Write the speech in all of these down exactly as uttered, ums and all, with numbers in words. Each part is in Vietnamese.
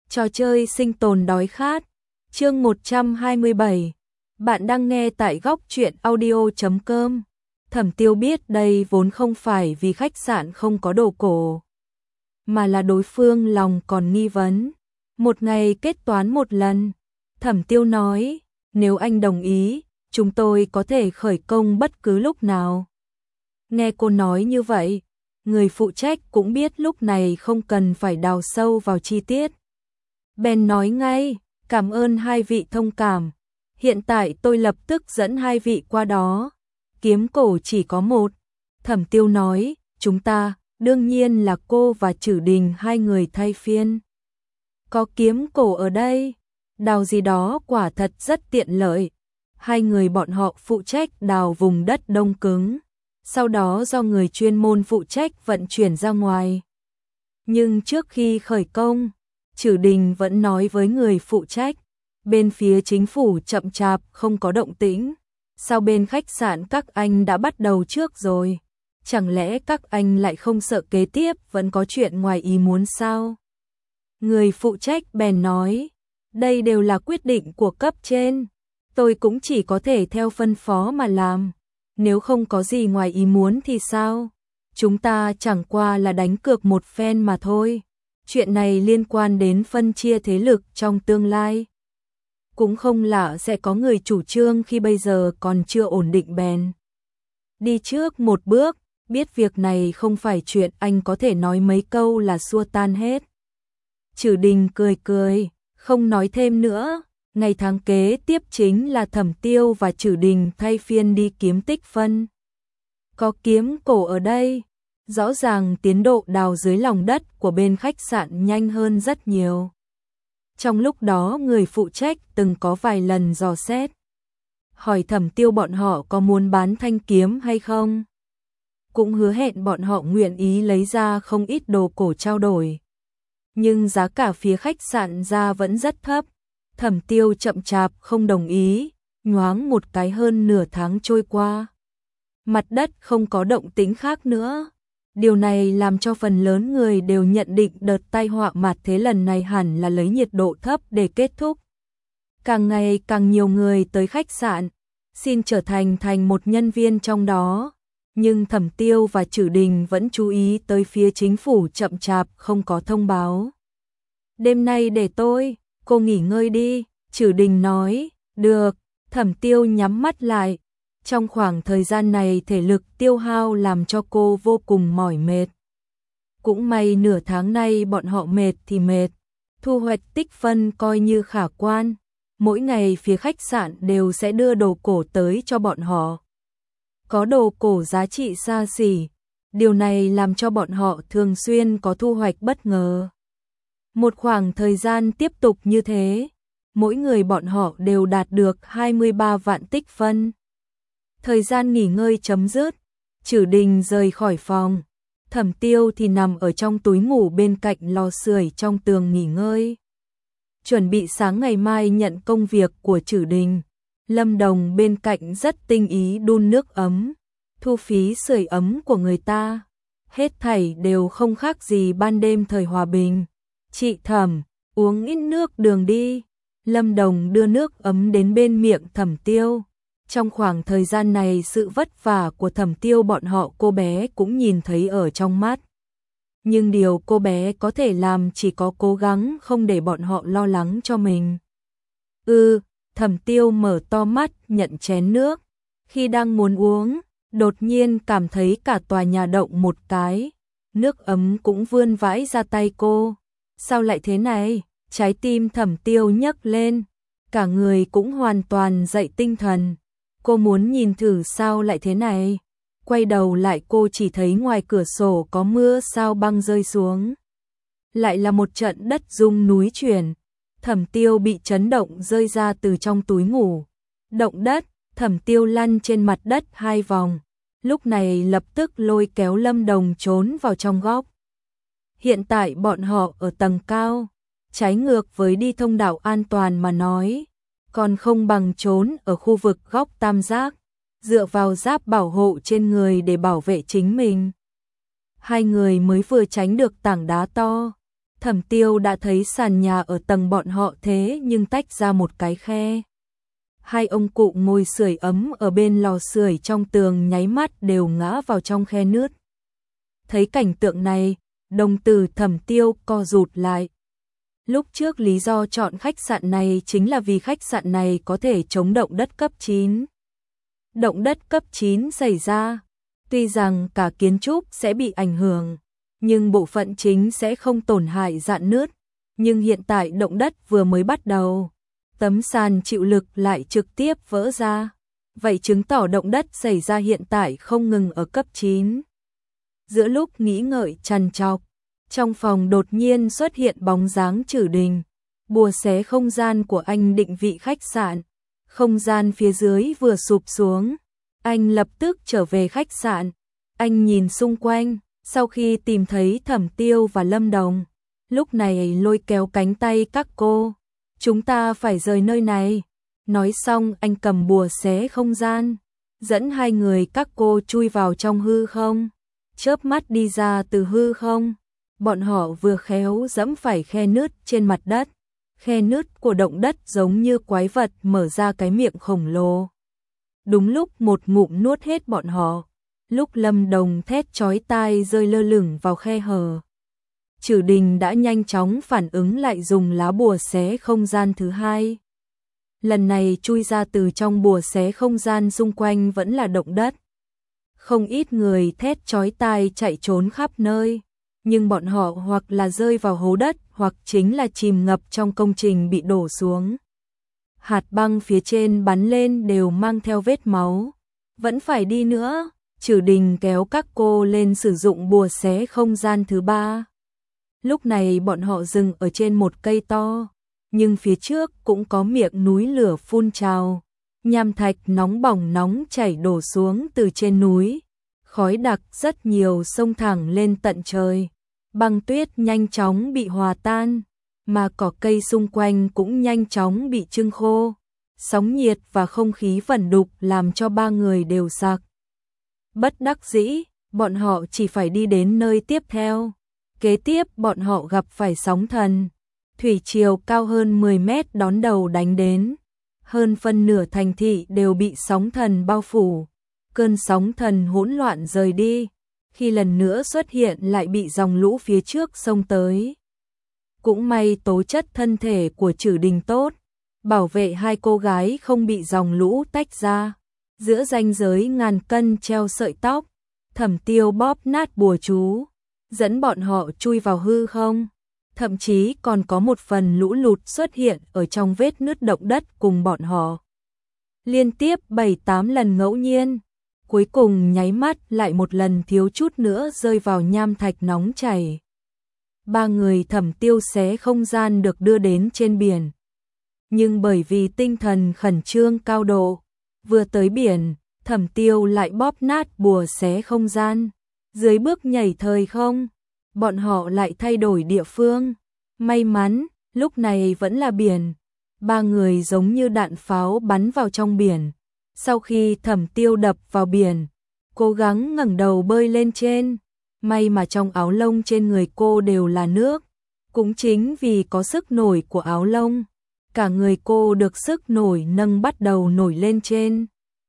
Trò chơi sinh tồn đói khát. Chương một trăm hai mươi bảy. Bạn đang nghe tại góc truyện audio chấm com. Thẩm Tiêu biết đây vốn không phải vì khách sạn không có đồ cổ, mà là đối phương lòng còn nghi vấn. Một ngày kết toán một lần. Thẩm Tiêu nói, nếu anh đồng ý, chúng tôi có thể khởi công bất cứ lúc nào. Nghe cô nói như vậy, người phụ trách cũng biết lúc này không cần phải đào sâu vào chi tiết. Ben nói ngay, cảm ơn hai vị thông cảm. Hiện tại tôi lập tức dẫn hai vị qua đó. Kiếm cổ chỉ có một. Thẩm Tiêu nói, chúng ta, đương nhiên là cô và Trử Đình hai người thay phiên. Có kiếm cổ ở đây, đào gì đó quả thật rất tiện lợi. Hai người bọn họ phụ trách đào vùng đất đông cứng, sau đó do người chuyên môn phụ trách vận chuyển ra ngoài. Nhưng trước khi khởi công, Trử Đình vẫn nói với người phụ trách, bên phía chính phủ chậm chạp không có động tĩnh. Sao bên khách sạn các anh đã bắt đầu trước rồi? Chẳng lẽ các anh lại không sợ kế tiếp vẫn có chuyện ngoài ý muốn sao? Người phụ trách bèn nói, đây đều là quyết định của cấp trên. Tôi cũng chỉ có thể theo phân phó mà làm. Nếu không có gì ngoài ý muốn thì sao? Chúng ta chẳng qua là đánh cược một phen mà thôi. Chuyện này liên quan đến phân chia thế lực trong tương lai. Cũng không lạ sẽ có người chủ trương khi bây giờ còn chưa ổn định bèn đi trước một bước, biết việc này không phải chuyện anh có thể nói mấy câu là xua tan hết. Trử Đình cười cười, không nói thêm nữa. Ngày tháng kế tiếp chính là Thẩm Tiêu và Trử Đình thay phiên đi kiếm tích phân. Có kiếm cổ ở đây, rõ ràng tiến độ đào dưới lòng đất của bên khách sạn nhanh hơn rất nhiều. Trong lúc đó người phụ trách từng có vài lần dò xét, hỏi Thẩm Tiêu bọn họ có muốn bán thanh kiếm hay không. Cũng hứa hẹn bọn họ nguyện ý lấy ra không ít đồ cổ trao đổi. Nhưng giá cả phía khách sạn ra vẫn rất thấp. Thẩm Tiêu chậm chạp không đồng ý, nhoáng một cái hơn nửa tháng trôi qua. Mặt đất không có động tĩnh khác nữa. Điều này làm cho phần lớn người đều nhận định đợt tai họa mạt thế lần này hẳn là lấy nhiệt độ thấp để kết thúc. Càng ngày càng nhiều người tới khách sạn, xin trở thành thành một nhân viên trong đó. Nhưng Thẩm Tiêu và Trử Đình vẫn chú ý tới phía chính phủ chậm chạp không có thông báo. Đêm nay để tôi, cô nghỉ ngơi đi, Trử Đình nói, được. Thẩm Tiêu nhắm mắt lại. Trong khoảng thời gian này thể lực tiêu hao làm cho cô vô cùng mỏi mệt. Cũng may nửa tháng nay bọn họ mệt thì mệt, thu hoạch tích phân coi như khả quan. Mỗi ngày phía khách sạn đều sẽ đưa đồ cổ tới cho bọn họ. Có đồ cổ giá trị xa xỉ, điều này làm cho bọn họ thường xuyên có thu hoạch bất ngờ. Một khoảng thời gian tiếp tục như thế, mỗi người bọn họ đều đạt được hai mươi ba vạn tích phân. Thời gian nghỉ ngơi chấm dứt, Trử Đình rời khỏi phòng, Thẩm Tiêu thì nằm ở trong túi ngủ bên cạnh lò sưởi trong tường nghỉ ngơi. Chuẩn bị sáng ngày mai nhận công việc của Trử Đình, Lâm Đồng bên cạnh rất tinh ý đun nước ấm, thu phí sưởi ấm của người ta. Hết thảy đều không khác gì ban đêm thời hòa bình. Chị Thẩm, uống ít nước đường đi. Lâm Đồng đưa nước ấm đến bên miệng Thẩm Tiêu. Trong khoảng thời gian này sự vất vả của Thẩm Tiêu bọn họ cô bé cũng nhìn thấy ở trong mắt. Nhưng điều cô bé có thể làm chỉ có cố gắng không để bọn họ lo lắng cho mình. Ừ, Thẩm Tiêu mở to mắt nhận chén nước. Khi đang muốn uống, đột nhiên cảm thấy cả tòa nhà động một cái. Nước ấm cũng vươn vãi ra tay cô. Sao lại thế này? Trái tim Thẩm Tiêu nhấc lên. Cả người cũng hoàn toàn dậy tinh thần. Cô muốn nhìn thử sao lại thế này. Quay đầu lại cô chỉ thấy ngoài cửa sổ có mưa sao băng rơi xuống. Lại là một trận đất rung núi chuyển. Thẩm Tiêu bị chấn động rơi ra từ trong túi ngủ. Động đất, Thẩm Tiêu lăn trên mặt đất hai vòng. Lúc này lập tức lôi kéo Lâm Đồng trốn vào trong góc. Hiện tại bọn họ ở tầng cao, trái ngược với đi thông đạo an toàn mà nói, còn không bằng trốn ở khu vực góc tam giác, dựa vào giáp bảo hộ trên người để bảo vệ chính mình. Hai người mới vừa tránh được tảng đá to, Thẩm Tiêu đã thấy sàn nhà ở tầng bọn họ thế nhưng tách ra một cái khe. Hai ông cụ ngồi sưởi ấm ở bên lò sưởi trong tường nháy mắt đều ngã vào trong khe nứt. Thấy cảnh tượng này, đồng tử Thẩm Tiêu co rụt lại. Lúc trước lý do chọn khách sạn này chính là vì khách sạn này có thể chống động đất cấp chín. Động đất cấp chín xảy ra, tuy rằng cả kiến trúc sẽ bị ảnh hưởng, nhưng bộ phận chính sẽ không tổn hại rạn nứt. Nhưng hiện tại động đất vừa mới bắt đầu, tấm sàn chịu lực lại trực tiếp vỡ ra. Vậy chứng tỏ động đất xảy ra hiện tại không ngừng ở cấp chín. Giữa lúc nghĩ ngợi trằn trọc, trong phòng đột nhiên xuất hiện bóng dáng Trử Đình. Bùa xé không gian của anh định vị khách sạn. Không gian phía dưới vừa sụp xuống. Anh lập tức trở về khách sạn. Anh nhìn xung quanh, sau khi tìm thấy Thẩm Tiêu và Lâm Đồng. Lúc này lôi kéo cánh tay các cô. Chúng ta phải rời nơi này. Nói xong anh cầm bùa xé không gian. Dẫn hai người các cô chui vào trong hư không. Chớp mắt đi ra từ hư không. Bọn họ vừa khéo dẫm phải khe nứt trên mặt đất. Khe nứt của động đất giống như quái vật mở ra cái miệng khổng lồ. Đúng lúc một ngụm nuốt hết bọn họ. Lúc Lâm Đồng thét chói tai rơi lơ lửng vào khe hở. Trử Đình đã nhanh chóng phản ứng lại dùng lá bùa xé không gian thứ hai. Lần này chui ra từ trong bùa xé không gian xung quanh vẫn là động đất. Không ít người thét chói tai chạy trốn khắp nơi. Nhưng bọn họ hoặc là rơi vào hố đất hoặc chính là chìm ngập trong công trình bị đổ xuống. Hạt băng phía trên bắn lên đều mang theo vết máu. Vẫn phải đi nữa. Trử Đình kéo các cô lên sử dụng bùa xé không gian thứ ba. Lúc này bọn họ dừng ở trên một cây to. Nhưng phía trước cũng có miệng núi lửa phun trào. Nham thạch nóng bỏng nóng chảy đổ xuống từ trên núi. Khói đặc rất nhiều xông thẳng lên tận trời. Băng tuyết nhanh chóng bị hòa tan, mà cỏ cây xung quanh cũng nhanh chóng bị trưng khô. Sóng nhiệt và không khí vẩn đục làm cho ba người đều sặc. Bất đắc dĩ, bọn họ chỉ phải đi đến nơi tiếp theo. Kế tiếp bọn họ gặp phải sóng thần. Thủy triều cao hơn mười mét đón đầu đánh đến. Hơn phân nửa thành thị đều bị sóng thần bao phủ. Cơn sóng thần hỗn loạn rời đi. Khi lần nữa xuất hiện lại bị dòng lũ phía trước xông tới. Cũng may tố chất thân thể của Trử Đình tốt, bảo vệ hai cô gái không bị dòng lũ tách ra. Giữa ranh giới ngàn cân treo sợi tóc, Thẩm Tiêu bóp nát bùa chú, dẫn bọn họ chui vào hư không. Thậm chí còn có một phần lũ lụt xuất hiện ở trong vết nứt động đất cùng bọn họ. Liên tiếp bảy tám lần ngẫu nhiên. Cuối cùng nháy mắt lại một lần thiếu chút nữa rơi vào nham thạch nóng chảy. Ba người Thẩm Tiêu xé không gian được đưa đến trên biển. Nhưng bởi vì tinh thần khẩn trương cao độ, vừa tới biển, Thẩm Tiêu lại bóp nát bùa xé không gian. Dưới bước nhảy thời không, bọn họ lại thay đổi địa phương. May mắn, lúc này vẫn là biển. Ba người giống như đạn pháo bắn vào trong biển. Sau khi Thẩm Tiêu đập vào biển, cố gắng ngẩng đầu bơi lên trên. May mà trong áo lông trên người cô đều là nước. Cũng chính vì có sức nổi của áo lông, cả người cô được sức nổi nâng bắt đầu nổi lên trên.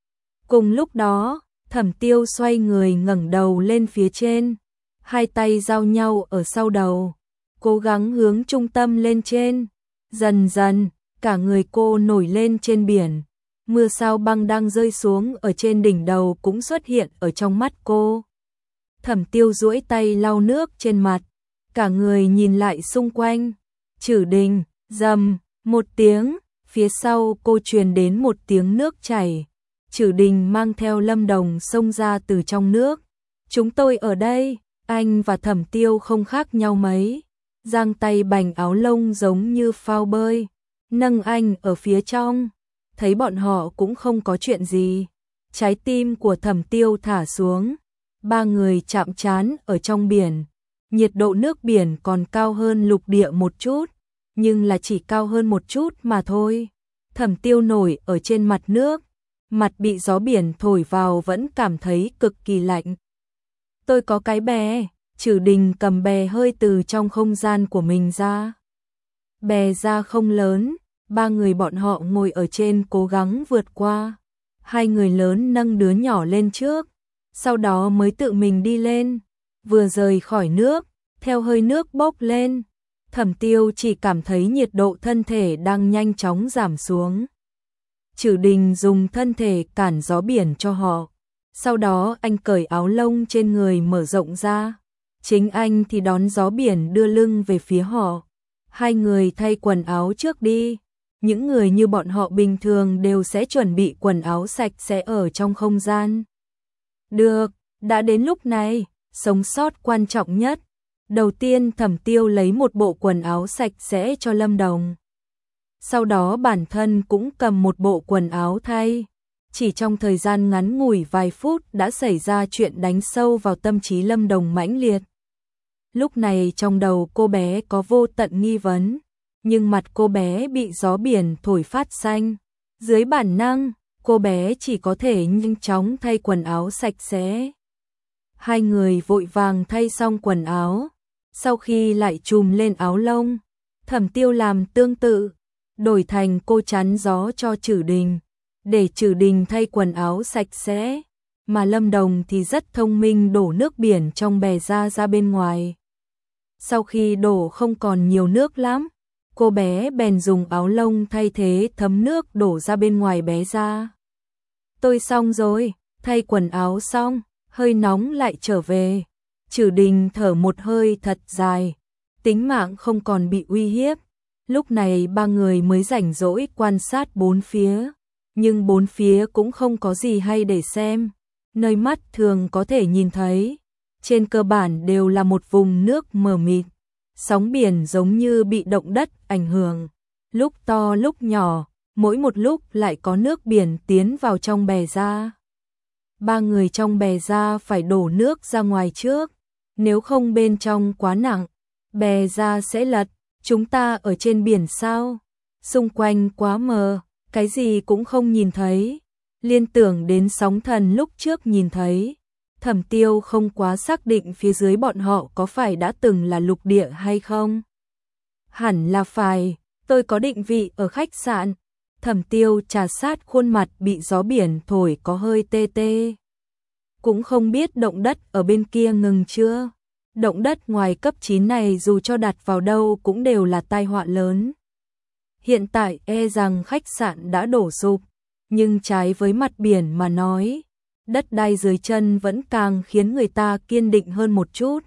Cùng lúc đó, Thẩm Tiêu xoay người ngẩng đầu lên phía trên. Hai tay giao nhau ở sau đầu, cố gắng hướng trung tâm lên trên. Dần dần, cả người cô nổi lên trên biển. Mưa sao băng đang rơi xuống ở trên đỉnh đầu cũng xuất hiện ở trong mắt cô. Thẩm Tiêu duỗi tay lau nước trên mặt, cả người nhìn lại xung quanh. Trử Đình, rầm, một tiếng, phía sau cô truyền đến một tiếng nước chảy. Trử Đình mang theo Lâm Đồng xông ra từ trong nước. Chúng tôi ở đây, anh và Thẩm Tiêu không khác nhau mấy. Giang tay bành áo lông giống như phao bơi, nâng anh ở phía trong. Thấy bọn họ cũng không có chuyện gì. Trái tim của Thẩm Tiêu thả xuống. Ba người chạm trán ở trong biển. Nhiệt độ nước biển còn cao hơn lục địa một chút, nhưng là chỉ cao hơn một chút mà thôi. Thẩm Tiêu nổi ở trên mặt nước, mặt bị gió biển thổi vào vẫn cảm thấy cực kỳ lạnh. Tôi có cái bè, Trử Đình cầm bè hơi từ trong không gian của mình ra. Bè ra không lớn, ba người bọn họ ngồi ở trên cố gắng vượt qua. Hai người lớn nâng đứa nhỏ lên trước, sau đó mới tự mình đi lên. Vừa rời khỏi nước, theo hơi nước bốc lên, Thẩm Tiêu chỉ cảm thấy nhiệt độ thân thể đang nhanh chóng giảm xuống. Trử Đình dùng thân thể cản gió biển cho họ. Sau đó anh cởi áo lông trên người mở rộng ra. Chính anh thì đón gió biển đưa lưng về phía họ. Hai người thay quần áo trước đi. Những người như bọn họ bình thường đều sẽ chuẩn bị quần áo sạch sẽ ở trong không gian. Được, đã đến lúc này, sống sót quan trọng nhất. Đầu tiên Thẩm Tiêu lấy một bộ quần áo sạch sẽ cho Lâm Đồng. Sau đó bản thân cũng cầm một bộ quần áo thay. Chỉ trong thời gian ngắn ngủi vài phút đã xảy ra chuyện đánh sâu vào tâm trí Lâm Đồng mãnh liệt. Lúc này trong đầu cô bé có vô tận nghi vấn, nhưng mặt cô bé bị gió biển thổi phát xanh. Dưới bản năng, cô bé chỉ có thể nhanh chóng thay quần áo sạch sẽ. Hai người vội vàng thay xong quần áo, sau khi lại trùm lên áo lông, Thẩm Tiêu làm tương tự, đổi thành cô chắn gió cho Trử Đình, để Trử Đình thay quần áo sạch sẽ, mà Lâm Đồng thì rất thông minh đổ nước biển trong bè ra ra bên ngoài. Sau khi đổ không còn nhiều nước lắm, cô bé bèn dùng áo lông thay thế thấm nước đổ ra bên ngoài bé ra. Tôi xong rồi, thay quần áo xong, hơi nóng lại trở về. Trử Đình thở một hơi thật dài, tính mạng không còn bị uy hiếp. Lúc này ba người mới rảnh rỗi quan sát bốn phía, nhưng bốn phía cũng không có gì hay để xem. Nơi mắt thường có thể nhìn thấy, trên cơ bản đều là một vùng nước mờ mịt. Sóng biển giống như bị động đất ảnh hưởng, lúc to lúc nhỏ, mỗi một lúc lại có nước biển tiến vào trong bè ra. Ba người trong bè ra phải đổ nước ra ngoài trước, nếu không bên trong quá nặng, bè ra sẽ lật. Chúng ta ở trên biển sao? Xung quanh quá mờ, cái gì cũng không nhìn thấy. Liên tưởng đến sóng thần lúc trước nhìn thấy. Thẩm Tiêu không quá xác định phía dưới bọn họ có phải đã từng là lục địa hay không. Hẳn là phải, tôi có định vị ở khách sạn. Thẩm Tiêu trà sát khuôn mặt bị gió biển thổi có hơi tê tê. Cũng không biết động đất ở bên kia ngừng chưa. Động đất ngoài cấp chín này dù cho đặt vào đâu cũng đều là tai họa lớn. Hiện tại e rằng khách sạn đã đổ sụp, nhưng trái với mặt biển mà nói, đất đai dưới chân vẫn càng khiến người ta kiên định hơn một chút.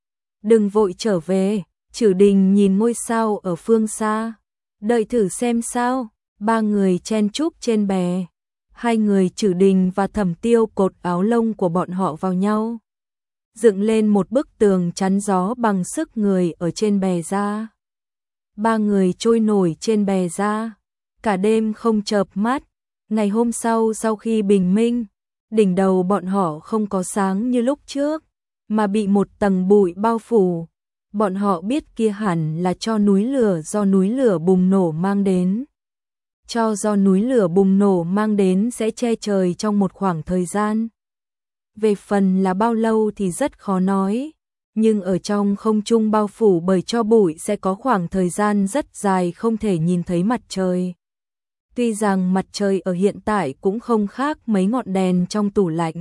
Đừng vội trở về, Trử Đình nhìn ngôi sao ở phương xa. Đợi thử xem sao, ba người chen chúc trên bè. Hai người Trử Đình và Thẩm Tiêu cột áo lông của bọn họ vào nhau, dựng lên một bức tường chắn gió bằng sức người ở trên bè ra. Ba người trôi nổi trên bè ra, cả đêm không chợp mắt. Ngày hôm sau sau khi bình minh, đỉnh đầu bọn họ không có sáng như lúc trước, mà bị một tầng bụi bao phủ. Bọn họ biết kia hẳn là cho núi lửa do núi lửa bùng nổ mang đến. Cho do núi lửa bùng nổ mang đến sẽ che trời trong một khoảng thời gian. Về phần là bao lâu thì rất khó nói, nhưng ở trong không trung bao phủ bởi tro bụi sẽ có khoảng thời gian rất dài không thể nhìn thấy mặt trời. Tuy rằng mặt trời ở hiện tại cũng không khác mấy ngọn đèn trong tủ lạnh.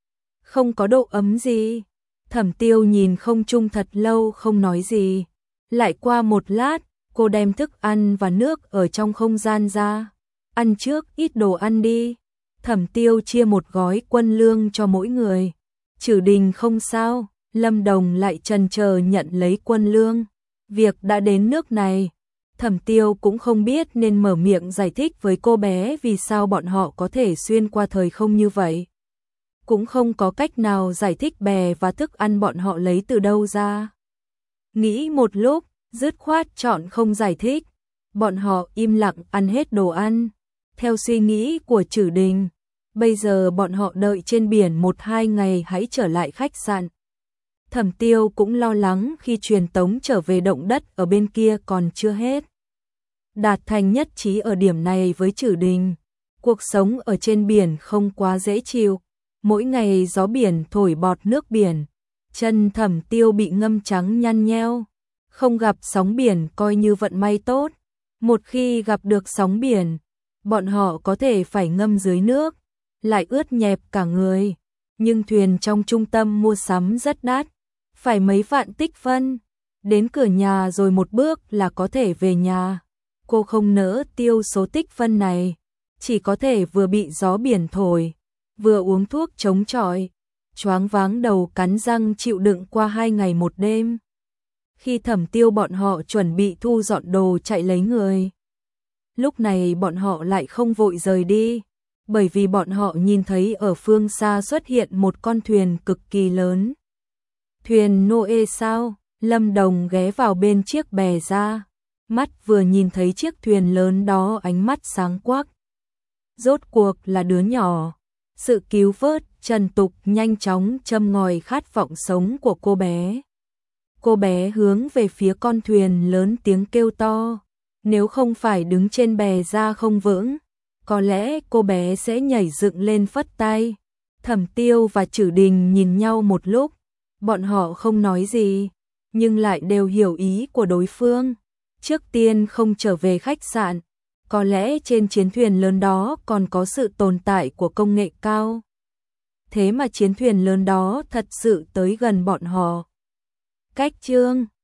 Không có độ ấm gì. Thẩm Tiêu nhìn không trung thật lâu không nói gì. Lại qua một lát, cô đem thức ăn và nước ở trong không gian ra. Ăn trước ít đồ ăn đi. Thẩm Tiêu chia một gói quân lương cho mỗi người. Trử Đình không sao, Lâm Đồng lại chần chờ nhận lấy quân lương. Việc đã đến nước này, Thẩm Tiêu cũng không biết nên mở miệng giải thích với cô bé vì sao bọn họ có thể xuyên qua thời không như vậy. Cũng không có cách nào giải thích bè và thức ăn bọn họ lấy từ đâu ra. Nghĩ một lúc, dứt khoát chọn không giải thích. Bọn họ im lặng ăn hết đồ ăn. Theo suy nghĩ của Trử Đình, bây giờ bọn họ đợi trên biển một hai ngày hãy trở lại khách sạn. Thẩm Tiêu cũng lo lắng khi truyền tống trở về động đất ở bên kia còn chưa hết. Đạt thành nhất trí ở điểm này với Trử Đình. Cuộc sống ở trên biển không quá dễ chịu. Mỗi ngày gió biển thổi bọt nước biển. Chân Thẩm Tiêu bị ngâm trắng nhăn nheo, không gặp sóng biển coi như vận may tốt. Một khi gặp được sóng biển, bọn họ có thể phải ngâm dưới nước, lại ướt nhẹp cả người. Nhưng thuyền trong trung tâm mua sắm rất đắt, phải mấy vạn tích phân. Đến cửa nhà rồi một bước là có thể về nhà. Cô không nỡ tiêu số tích phân này, chỉ có thể vừa bị gió biển thổi, vừa uống thuốc chống chọi, choáng váng đầu cắn răng chịu đựng qua hai ngày một đêm. Khi Thẩm Tiêu bọn họ chuẩn bị thu dọn đồ chạy lấy người, lúc này bọn họ lại không vội rời đi, bởi vì bọn họ nhìn thấy ở phương xa xuất hiện một con thuyền cực kỳ lớn. Thuyền Noe sao? Lâm Đồng ghé vào bên chiếc bè ra, mắt vừa nhìn thấy chiếc thuyền lớn đó ánh mắt sáng quắc. Rốt cuộc là đứa nhỏ. Sự cứu vớt trần tục nhanh chóng châm ngòi khát vọng sống của cô bé. Cô bé hướng về phía con thuyền lớn tiếng kêu to. Nếu không phải đứng trên bè ra không vững, có lẽ cô bé sẽ nhảy dựng lên phất tay. Thẩm Tiêu và Trử Đình nhìn nhau một lúc, bọn họ không nói gì, nhưng lại đều hiểu ý của đối phương. Trước tiên không trở về khách sạn, có lẽ trên chiến thuyền lớn đó còn có sự tồn tại của công nghệ cao. Thế mà chiến thuyền lớn đó thật sự tới gần bọn họ. Cách chương